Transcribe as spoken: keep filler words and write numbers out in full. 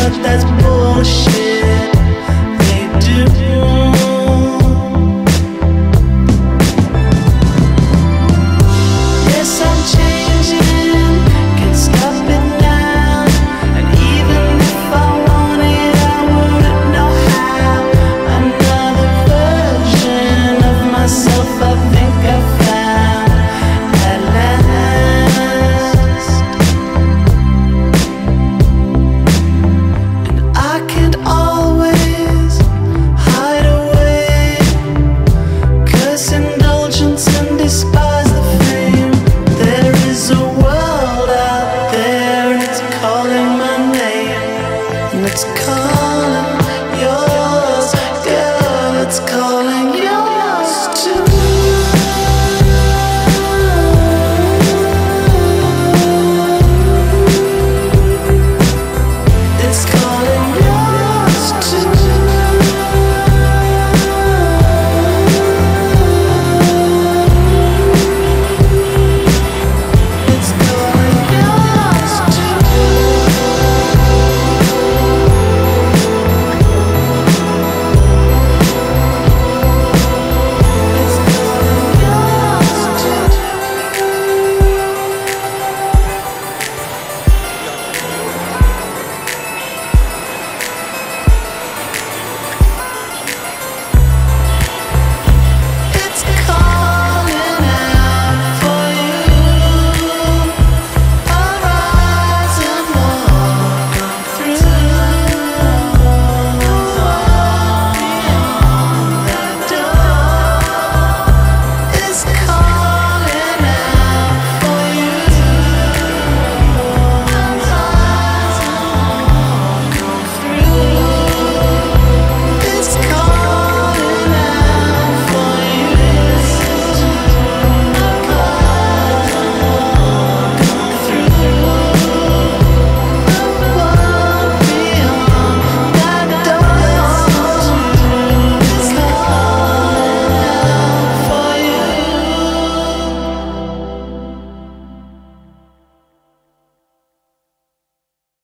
but that's bullshit. They do. Yes, I'm changing, can't stop it now. And even if I wanted, I wouldn't know how. Another version of myself I think I found at last. And I can't always hide away, 'cause indulgence and despise the fame. There is a world out there and it's calling my name, and it's calling